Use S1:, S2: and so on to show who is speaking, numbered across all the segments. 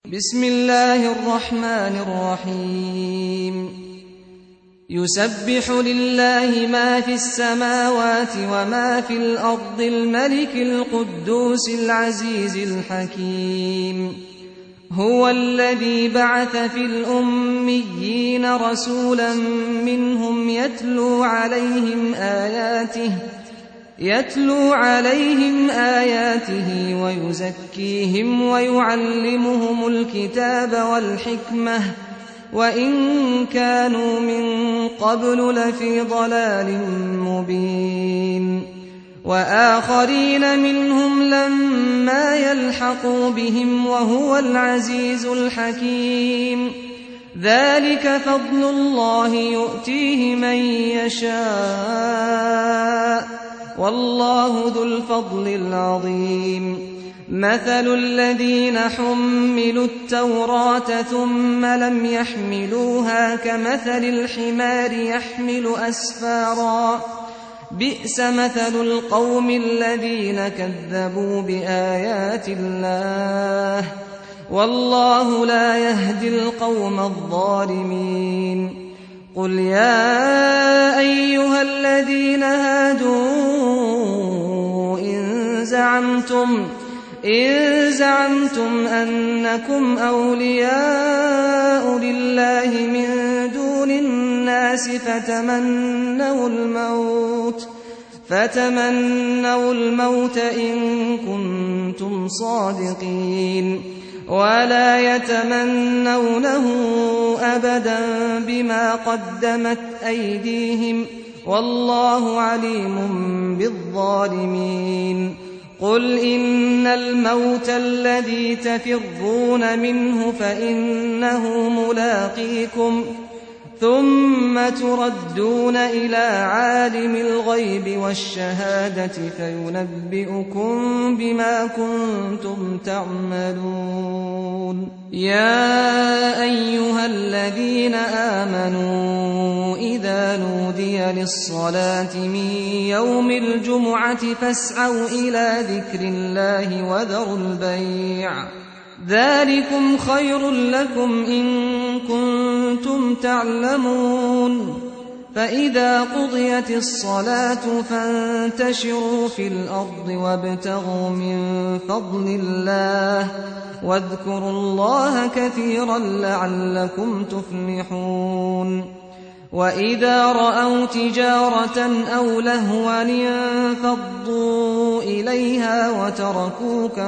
S1: بسم الله الرحمن الرحيم يسبح لله ما في السماوات وما في الأرض الملك القدوس العزيز الحكيم هو الذي بعث في الأميين رسولا منهم يتلو عليهم آياته ويزكيهم ويعلمهم الكتاب والحكمة وإن كانوا من قبل لفي ضلال مبين وآخرين منهم لما يلحقوا بهم وهو العزيز الحكيم ذلك فضل الله يؤتيه من يشاء والله ذو الفضل العظيم مثل الذين حملوا التوراة ثم لم يحملوها كمثل الحمار يحمل أسفارا بئس مثل القوم الذين كذبوا بآيات الله والله لا يهدي القوم الظالمين قل يا أيها الذين هادوا إن زعمتم أنكم أولياء لله من دون الناس فتمنوا الموت إن كنتم صادقين ولا يتمنونه أبدا بما قدمت أيديهم والله عليم بالظالمين قل إن الموت الذي تفرون منه فإنه ملاقيكم ثم تردون إلى عالم الغيب والشهادة فينبئكم بما كنتم تعملون يا أيها الذين آمنوا إذا نودي للصلاة من يوم الجمعة فاسعوا إلى ذكر الله وذروا البيع ذلكم خير لكم إن كنتم تعلمون فإذا قضيت الصلاة فانتشروا في الأرض وابتغوا من فضل الله واذكروا الله كثيرا لعلكم تفلحون وإذا رأوا تجارة أو لهوا انفضوا إليها وتركوك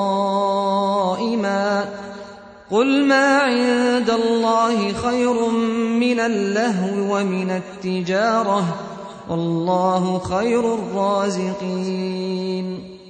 S1: قائما قل ما عند الله خير من اللهو ومن التجارة والله خير الرازقين